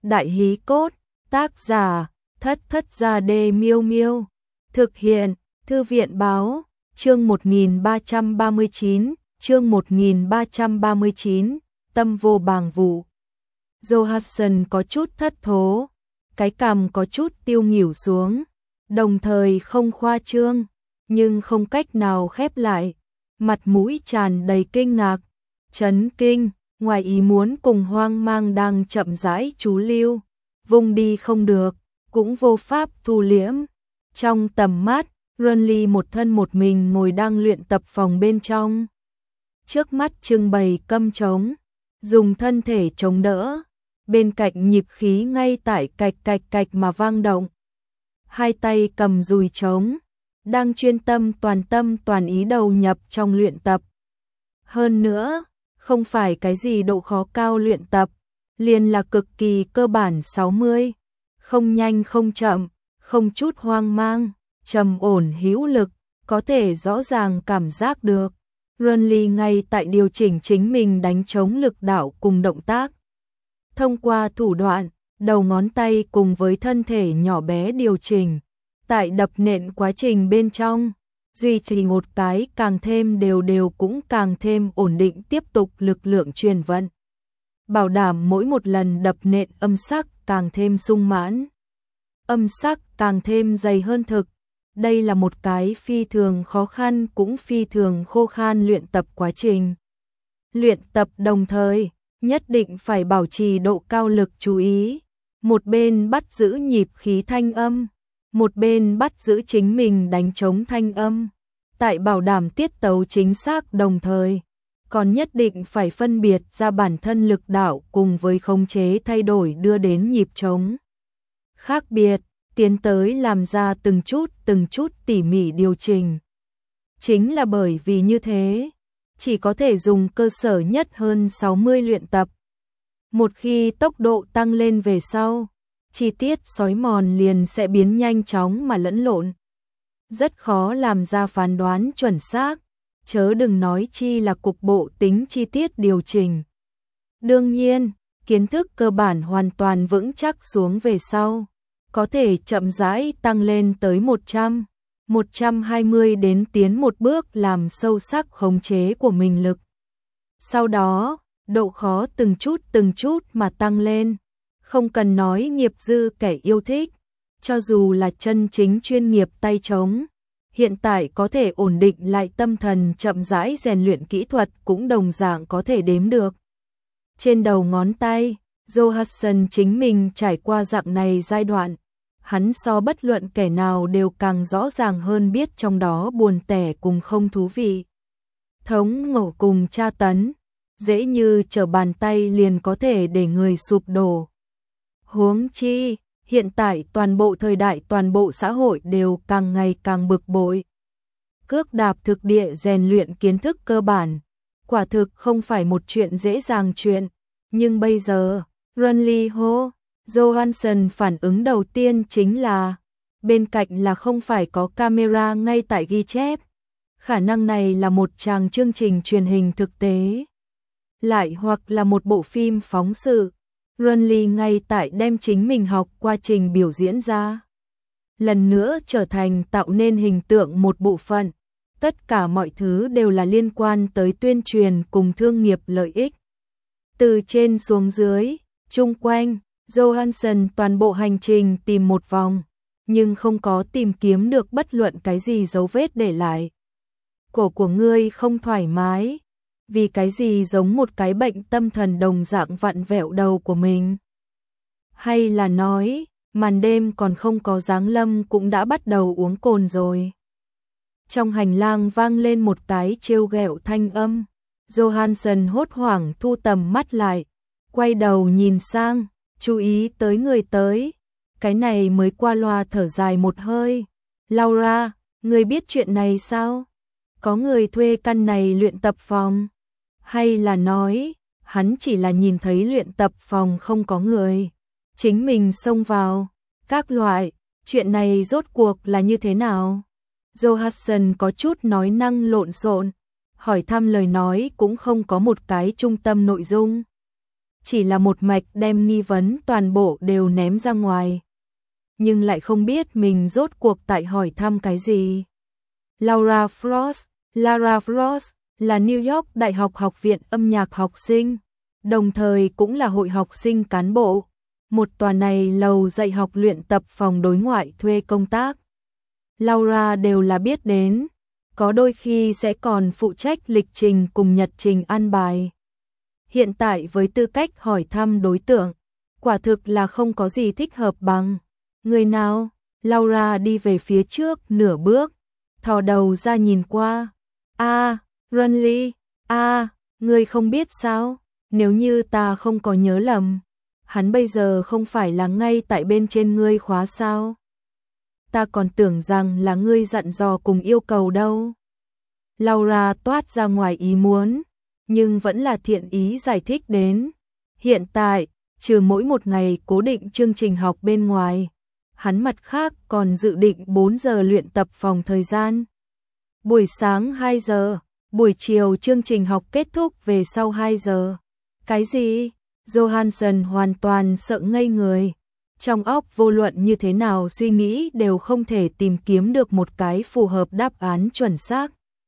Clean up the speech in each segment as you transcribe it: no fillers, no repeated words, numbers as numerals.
Đại hí cốt, tác giả, Thất Thất Gia Đê Miêu Miêu. Thực hiện, Thư viện báo, chương 1339, chương 1339, tâm vô bàng vụ. Johansson có chút thất thố, cái cằm có chút tiêu nghỉu xuống, đồng thời không khoa trương, nhưng không cách nào khép lại, mặt mũi tràn đầy kinh ngạc, chấn kinh, ngoài ý muốn cùng hoang mang đang chậm rãi chú lưu, vùng đi không được, cũng vô pháp thu liễm. Trong tầm mắt, Runly một thân một mình ngồi đang luyện tập phòng bên trong. Trước mắt trưng bày câm trống, dùng thân thể chống đỡ, bên cạnh nhịp khí ngay tại cạch cạch cạch mà vang động. Hai tay cầm dùi trống, đang chuyên tâm toàn ý đầu nhập trong luyện tập. Hơn nữa, không phải cái gì độ khó cao luyện tập, liền là cực kỳ cơ bản 60, không nhanh không chậm, không chút hoang mang, trầm ổn hữu lực, có thể rõ ràng cảm giác được. Runly ngay tại điều chỉnh chính mình đánh trống lực đạo cùng động tác. Thông qua thủ đoạn, đầu ngón tay cùng với thân thể nhỏ bé điều chỉnh, tại đập nện quá trình bên trong, duy trì một cái càng thêm đều cũng càng thêm ổn định tiếp tục lực lượng truyền vận. Bảo đảm mỗi một lần đập nện âm sắc càng thêm sung mãn, âm sắc càng thêm dày hơn thực. Đây là một cái phi thường khó khăn cũng phi thường khô khan luyện tập quá trình. Luyện tập đồng thời, nhất định phải bảo trì độ cao lực chú ý, một bên bắt giữ nhịp khí thanh âm, một bên bắt giữ chính mình đánh trống thanh âm, tại bảo đảm tiết tấu chính xác đồng thời, còn nhất định phải phân biệt ra bản thân lực đạo cùng với khống chế thay đổi đưa đến nhịp trống khác biệt, tiến tới làm ra từng chút tỉ mỉ điều chỉnh. Chính là bởi vì như thế, chỉ có thể dùng cơ sở nhất hơn 60 luyện tập. Một khi tốc độ tăng lên về sau, chi tiết xói mòn liền sẽ biến nhanh chóng mà lẫn lộn. Rất khó làm ra phán đoán chuẩn xác, chớ đừng nói chi là cục bộ tính chi tiết điều chỉnh. Đương nhiên, kiến thức cơ bản hoàn toàn vững chắc xuống về sau, có thể chậm rãi tăng lên tới 100, 120 đến tiến một bước làm sâu sắc khống chế của mình lực. Sau đó, độ khó từng chút mà tăng lên, không cần nói nghiệp dư kẻ yêu thích, cho dù là chân chính chuyên nghiệp tay trống, hiện tại có thể ổn định lại tâm thần chậm rãi rèn luyện kỹ thuật cũng đồng dạng có thể đếm được. Trên đầu ngón tay, Johansson chính mình trải qua dạng này giai đoạn, hắn so bất luận kẻ nào đều càng rõ ràng hơn biết trong đó buồn tẻ cùng không thú vị. Thống ngộ cùng tra tấn, dễ như trở bàn tay liền có thể để người sụp đổ. Huống chi, hiện tại toàn bộ thời đại toàn bộ xã hội đều càng ngày càng bực bội. Cước đạp thực địa rèn luyện kiến thức cơ bản, quả thực không phải một chuyện dễ dàng chuyện, nhưng bây giờ, Runly hô, Johansson phản ứng đầu tiên chính là, bên cạnh là không phải có camera ngay tại ghi chép, khả năng này là một tràng chương trình truyền hình thực tế, lại hoặc là một bộ phim phóng sự. Runly ngay tại đem chính mình học quá trình biểu diễn ra, lần nữa trở thành tạo nên hình tượng một bộ phận, tất cả mọi thứ đều là liên quan tới tuyên truyền cùng thương nghiệp lợi ích. Từ trên xuống dưới, chung quanh, Johansson toàn bộ hành trình tìm một vòng, nhưng không có tìm kiếm được bất luận cái gì dấu vết để lại. Cổ của ngươi không thoải mái, vì cái gì giống một cái bệnh tâm thần đồng dạng vặn vẹo đầu của mình? Hay là nói, màn đêm còn không có giáng lâm cũng đã bắt đầu uống cồn rồi? Trong hành lang vang lên một cái trêu ghẹo thanh âm, Johansson hốt hoảng thu tầm mắt lại, quay đầu nhìn sang, chú ý tới người tới, cái này mới qua loa thở dài một hơi. Laura, người biết chuyện này sao? Có người thuê căn này luyện tập phòng? Hay là nói, hắn chỉ là nhìn thấy luyện tập phòng không có người, chính mình xông vào, các loại, chuyện này rốt cuộc là như thế nào? Johansson có chút nói năng lộn xộn, hỏi thăm lời nói cũng không có một cái trung tâm nội dung. chỉ là một mạch đem nghi vấn toàn bộ đều ném ra ngoài. Nhưng lại không biết mình rốt cuộc tại hỏi thăm cái gì. Lara Frost là New York Đại học Học viện âm nhạc học sinh, đồng thời cũng là hội học sinh cán bộ. Một tòa này lầu dạy học luyện tập phòng đối ngoại thuê công tác. Laura đều là biết đến, có đôi khi sẽ còn phụ trách lịch trình cùng nhật trình an bài. Hiện tại với tư cách hỏi thăm đối tượng, quả thực là không có gì thích hợp bằng. Người nào? Laura đi về phía trước nửa bước, thò đầu ra nhìn qua. Runley, ngươi không biết sao? Nếu như ta không có nhớ lầm, hắn bây giờ không phải là ngay tại bên trên ngươi khóa sao? Ta còn tưởng rằng là ngươi dặn dò cùng yêu cầu đâu. Laura toát ra ngoài ý muốn, nhưng vẫn là thiện ý giải thích đến. Hiện tại, trừ mỗi một ngày cố định chương trình học bên ngoài, hắn mặt khác còn dự định 4 giờ luyện tập phòng thời gian. Buổi sáng 2 giờ, buổi chiều chương trình học kết thúc về sau 2 giờ. Cái gì? Johansson hoàn toàn sợ ngây người. Trong óc vô luận như thế nào suy nghĩ đều không thể tìm kiếm được một cái phù hợp đáp án chuẩn xác.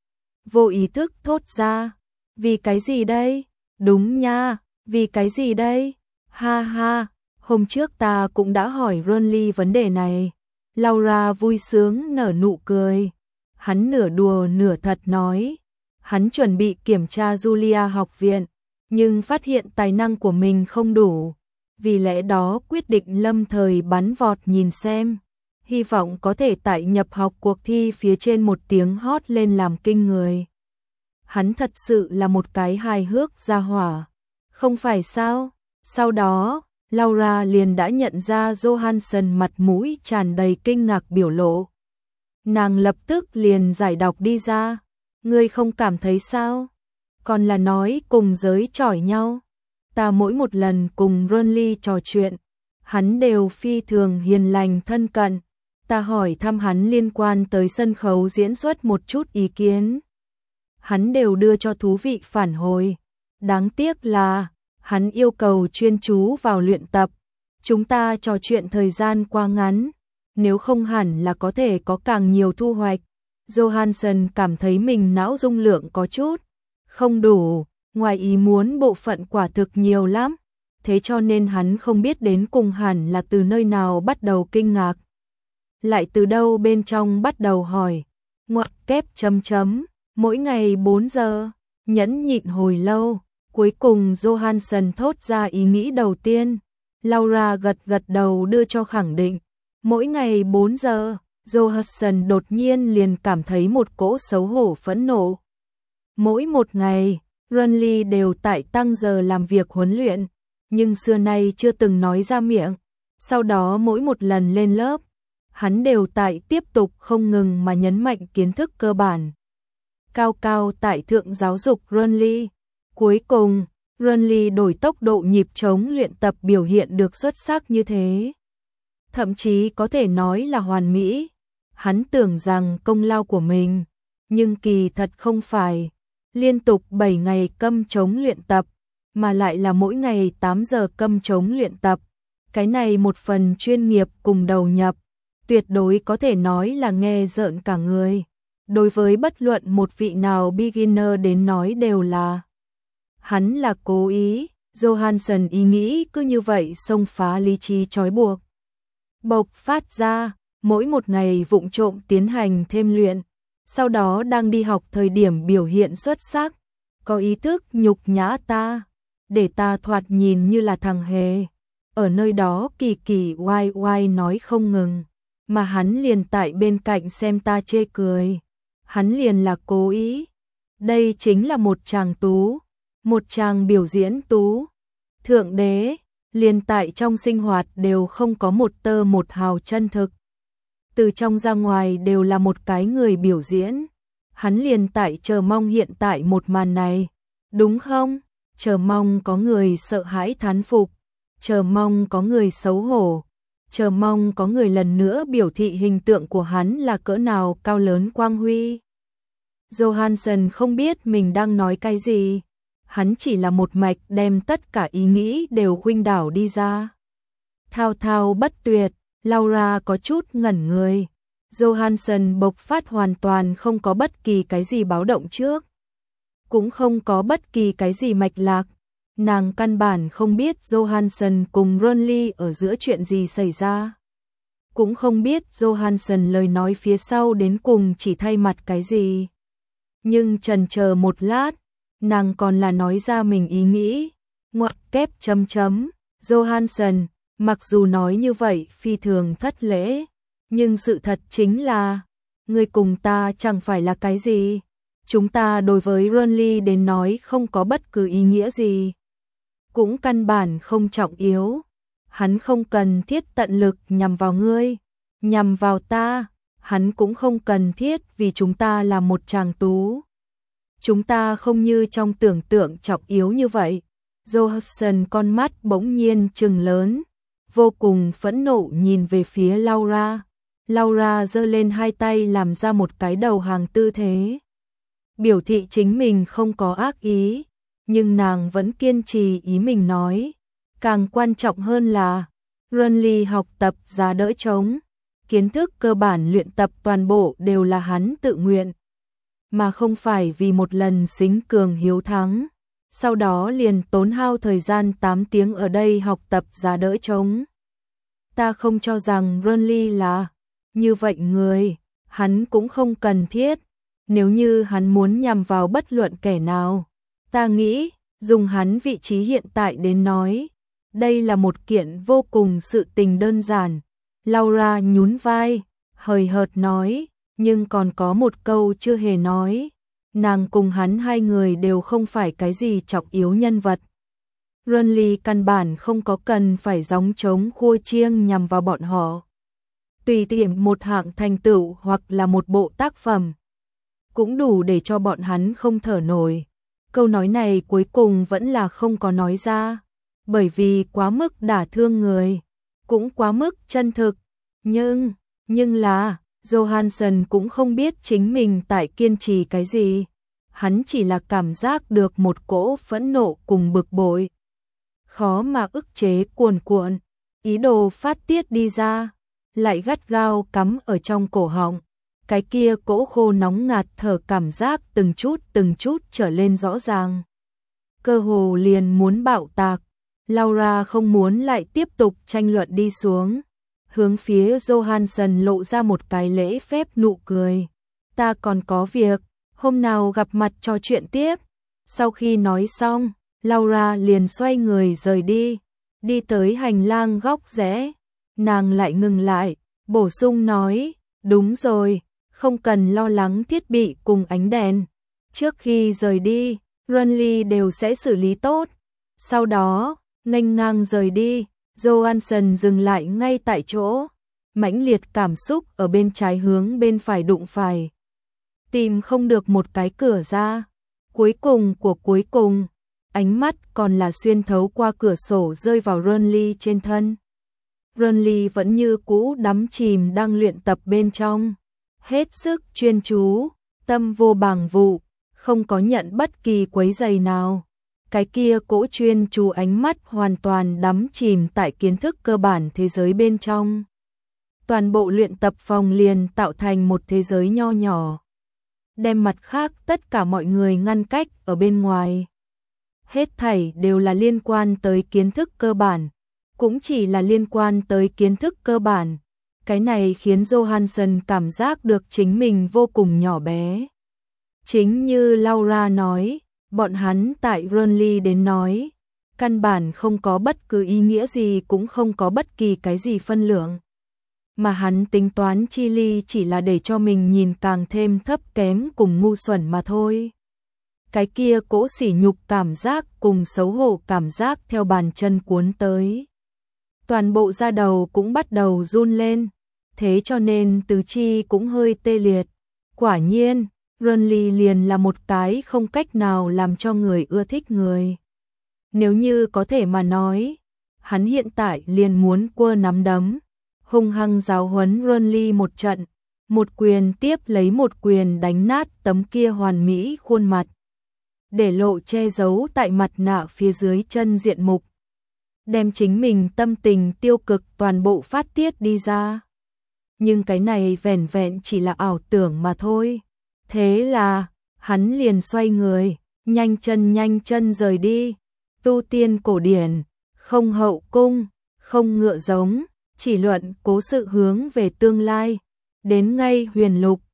Vô ý thức thốt ra. Vì cái gì đây? Đúng nha, vì cái gì đây? Ha ha, hôm trước ta cũng đã hỏi Ronly vấn đề này. Laura vui sướng nở nụ cười. Hắn nửa đùa nửa thật nói. Hắn chuẩn bị kiểm tra Julia học viện, nhưng phát hiện tài năng của mình không đủ. Vì lẽ đó quyết định lâm thời bắn vọt nhìn xem. Hy vọng có thể tại nhập học cuộc thi phía trên một tiếng hót lên làm kinh người. Hắn thật sự là một cái hài hước gia hỏa. Không phải sao? Sau đó, Laura liền đã nhận ra Johansson mặt mũi tràn đầy kinh ngạc biểu lộ. Nàng lập tức liền giải đọc đi ra. Ngươi không cảm thấy sao? Còn là nói cùng giới chỏi nhau. Ta mỗi một lần cùng Ronly trò chuyện, hắn đều phi thường hiền lành thân cận. Ta hỏi thăm hắn liên quan tới sân khấu diễn xuất một chút ý kiến. Hắn đều đưa cho thú vị phản hồi. Đáng tiếc là, hắn yêu cầu chuyên chú vào luyện tập. Chúng ta trò chuyện thời gian quá ngắn, nếu không hẳn là có thể có càng nhiều thu hoạch. Johansson cảm thấy mình não dung lượng có chút không đủ, ngoài ý muốn bộ phận quả thực nhiều lắm, thế cho nên hắn không biết đến cùng hẳn là từ nơi nào bắt đầu kinh ngạc. Lại từ đâu bên trong bắt đầu hỏi, ngoặc kép chấm chấm, mỗi ngày 4 giờ, nhẫn nhịn hồi lâu, cuối cùng Johansson thốt ra ý nghĩ đầu tiên. Laura gật gật đầu đưa cho khẳng định, mỗi ngày 4 giờ. Johansson đột nhiên liền cảm thấy một cỗ xấu hổ phẫn nộ. Mỗi một ngày, Ronly đều tại tăng giờ làm việc huấn luyện, nhưng xưa nay chưa từng nói ra miệng. Sau đó mỗi một lần lên lớp, hắn đều tại tiếp tục không ngừng mà nhấn mạnh kiến thức cơ bản. Cao cao tại thượng giáo dục Ronly. Cuối cùng, Ronly đổi tốc độ nhịp trống luyện tập biểu hiện được xuất sắc như thế. Thậm chí có thể nói là hoàn mỹ. Hắn tưởng rằng công lao của mình, nhưng kỳ thật không phải. Liên tục 7 ngày câm trống luyện tập, mà lại là mỗi ngày 8 giờ câm trống luyện tập. Cái này một phần chuyên nghiệp cùng đầu nhập, tuyệt đối có thể nói là nghe rợn cả người. Đối với bất luận một vị nào beginner đến nói đều là. Hắn là cố ý, Johansson ý nghĩ cứ như vậy xông phá lý trí trói buộc. Bộc phát ra, mỗi một ngày vụng trộm tiến hành thêm luyện, sau đó đang đi học thời điểm biểu hiện xuất sắc, có ý thức nhục nhã ta, để ta thoạt nhìn như là thằng hề. Ở nơi đó kỳ kỳ oai oai nói không ngừng, mà hắn liền tại bên cạnh xem ta chê cười. Hắn liền là cố ý. Đây chính là một chàng tú, một chàng biểu diễn tú. Thượng đế, liền tại trong sinh hoạt đều không có một tơ một hào chân thực. Từ trong ra ngoài đều là một cái người biểu diễn. Hắn liền tại chờ mong hiện tại một màn này. Đúng không? Chờ mong có người sợ hãi thán phục. Chờ mong có người xấu hổ. Chờ mong có người lần nữa biểu thị hình tượng của hắn là cỡ nào cao lớn quang huy. Johansson không biết mình đang nói cái gì. hắn chỉ là một mạch đem tất cả ý nghĩ đều khuynh đảo đi ra. Thao thao bất tuyệt, Laura có chút ngẩn người. Johansson bộc phát hoàn toàn không có bất kỳ cái gì báo động trước. Cũng không có bất kỳ cái gì mạch lạc. Nàng căn bản không biết Johansson cùng Ronly ở giữa chuyện gì xảy ra. Cũng không biết Johansson lời nói phía sau đến cùng chỉ thay mặt cái gì. Nhưng chần chờ một lát, nàng còn là nói ra mình ý nghĩ. Ngoặc kép chấm chấm, Johansson, mặc dù nói như vậy phi thường thất lễ, nhưng sự thật chính là, người cùng ta chẳng phải là cái gì. Chúng ta đối với Ronly đến nói không có bất cứ ý nghĩa gì. Cũng căn bản không trọng yếu. Hắn không cần thiết tận lực nhằm vào ngươi, nhằm vào ta. Hắn cũng không cần thiết vì chúng ta là một chàng tú. Chúng ta không như trong tưởng tượng trọng yếu như vậy. Johansson con mắt bỗng nhiên trừng lớn, vô cùng phẫn nộ nhìn về phía Laura. Laura giơ lên hai tay làm ra một cái đầu hàng tư thế, biểu thị chính mình không có ác ý, nhưng nàng vẫn kiên trì ý mình nói. Càng quan trọng hơn là, Ronly học tập giá đỡ trống, kiến thức cơ bản luyện tập toàn bộ đều là hắn tự nguyện, mà không phải vì một lần xính cường hiếu thắng. Sau đó liền tốn hao thời gian 8 tiếng ở đây học tập giá đỡ trống. Ta không cho rằng Ronly là như vậy người, hắn cũng không cần thiết. Nếu như hắn muốn nhằm vào bất luận kẻ nào, ta nghĩ, dùng hắn vị trí hiện tại đến nói, đây là một kiện vô cùng sự tình đơn giản. Laura nhún vai, hời hợt nói, nhưng còn có một câu chưa hề nói. Nàng cùng hắn hai người đều không phải cái gì trọng yếu nhân vật. Ronly căn bản không có cần phải gióng trống khua chiêng nhằm vào bọn họ. Tùy tiện một hạng thành tựu hoặc là một bộ tác phẩm, cũng đủ để cho bọn hắn không thở nổi. Câu nói này cuối cùng vẫn là không có nói ra, bởi vì quá mức đả thương người, cũng quá mức chân thực. Nhưng là, Johansson cũng không biết chính mình tại kiên trì cái gì. Hắn chỉ là cảm giác được một cỗ phẫn nộ cùng bực bội, khó mà ức chế cuồn cuộn, ý đồ phát tiết đi ra, lại gắt gao cắm ở trong cổ họng. Cái kia cỗ khô nóng ngạt thở cảm giác từng chút trở lên rõ ràng. Cơ hồ liền muốn bạo tạc. Laura không muốn lại tiếp tục tranh luận đi xuống. Hướng phía Johansson lộ ra một cái lễ phép nụ cười. Ta còn có việc, hôm nào gặp mặt trò chuyện tiếp. Sau khi nói xong, Laura liền xoay người rời đi. Đi tới hành lang góc rẽ. Nàng lại ngừng lại, bổ sung nói, đúng rồi, không cần lo lắng thiết bị cùng ánh đèn. Trước khi rời đi, Ronly đều sẽ xử lý tốt. Sau đó, nghênh ngang rời đi. Johansson dừng lại ngay tại chỗ, mãnh liệt cảm xúc ở bên trái hướng bên phải đụng phải. Tìm không được một cái cửa ra. Cuối cùng, ánh mắt còn là xuyên thấu qua cửa sổ rơi vào Ronly trên thân. Ronly vẫn như cũ đắm chìm đang luyện tập bên trong, hết sức chuyên chú, tâm vô bàng vụ, không có nhận bất kỳ quấy rầy nào. Cái kia cỗ chuyên chú ánh mắt hoàn toàn đắm chìm tại kiến thức cơ bản thế giới bên trong. Toàn bộ luyện tập phòng liền tạo thành một thế giới nho nhỏ, đem mặt khác tất cả mọi người ngăn cách ở bên ngoài. Hết thảy đều là liên quan tới kiến thức cơ bản, cũng chỉ là liên quan tới kiến thức cơ bản. Cái này khiến Johansson cảm giác được chính mình vô cùng nhỏ bé. Chính như Laura nói, bọn hắn tại Ronly đến nói, căn bản không có bất cứ ý nghĩa gì, cũng không có bất kỳ cái gì phân lượng. Mà hắn tính toán chi ly chỉ là để cho mình nhìn càng thêm thấp kém cùng ngu xuẩn mà thôi. Cái kia cỗ sỉ nhục cảm giác cùng xấu hổ cảm giác theo bàn chân cuốn tới. Toàn bộ da đầu cũng bắt đầu run lên, thế cho nên tứ chi cũng hơi tê liệt. Quả nhiên, Ronly liền là một cái không cách nào làm cho người ưa thích người. Nếu như có thể mà nói, hắn hiện tại liền muốn quơ nắm đấm, hung hăng giáo huấn Ronly một trận, một quyền tiếp lấy một quyền đánh nát tấm kia hoàn mỹ khuôn mặt. để lộ che giấu tại mặt nạ phía dưới chân diện mục, đem chính mình tâm tình tiêu cực toàn bộ phát tiết đi ra. Nhưng cái này vẻn vẹn chỉ là ảo tưởng mà thôi. Thế là, hắn liền xoay người, nhanh chân rời đi. Tu tiên cổ điển, không hậu cung, không ngựa giống, chỉ luận cố sự hướng về tương lai. Đến ngay Huyền Lục,